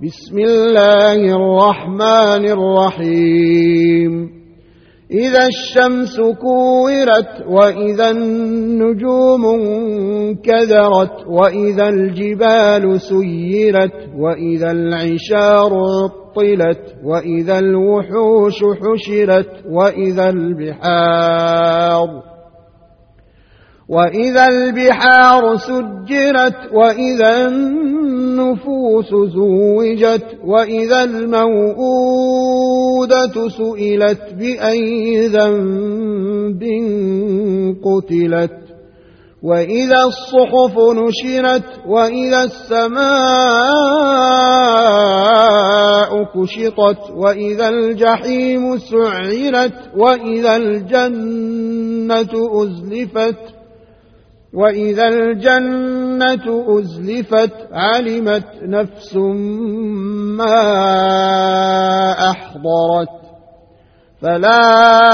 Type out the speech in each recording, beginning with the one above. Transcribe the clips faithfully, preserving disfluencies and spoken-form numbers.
بسم الله الرحمن الرحيم إذا الشمس كورت وإذا النجوم انكدرت وإذا الجبال سيرت وإذا العشار عطلت وإذا الوحوش حشرت وإذا البحار وإذا البحار سجرت وإذا النفوس زوجت وإذا الموءودة سئلت بأي ذنب قتلت وإذا الصحف نشرت وإذا السماء كشطت وإذا الجحيم سعرت وإذا الجنة أزلفت وإذا الجنة أزلفت علمت نفس ما أحضرت فلا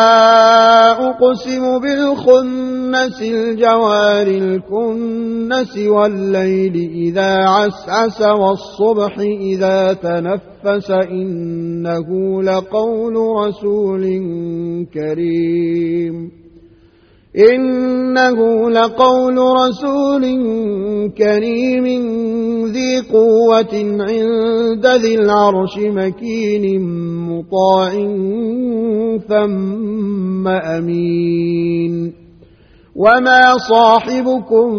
أقسم بالخنس الجوار الكنس والليل إذا عسعس والصبح إذا تنفس إنه لقول رسول كريم إنه لقول رسول كريم ذي قوة عند ذي العرش مكين مطاع ثم أمين وما صاحبكم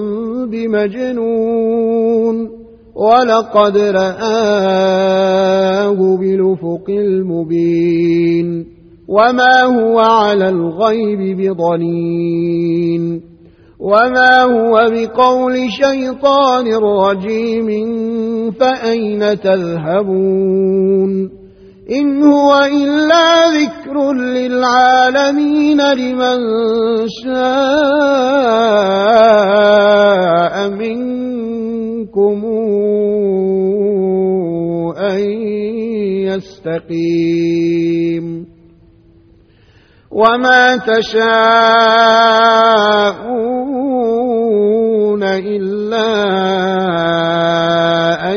بمجنون ولقد رآه بالأفق المبين وما هو على الغيب بضنين وما هو بقول شيطان رجيم فأين تذهبون إن هو إلا ذكر للعالمين لمن شاء منكم أن يستقيم وما تشاءون إلا أن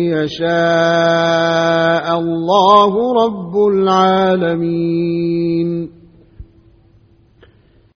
يشاء الله رب العالمين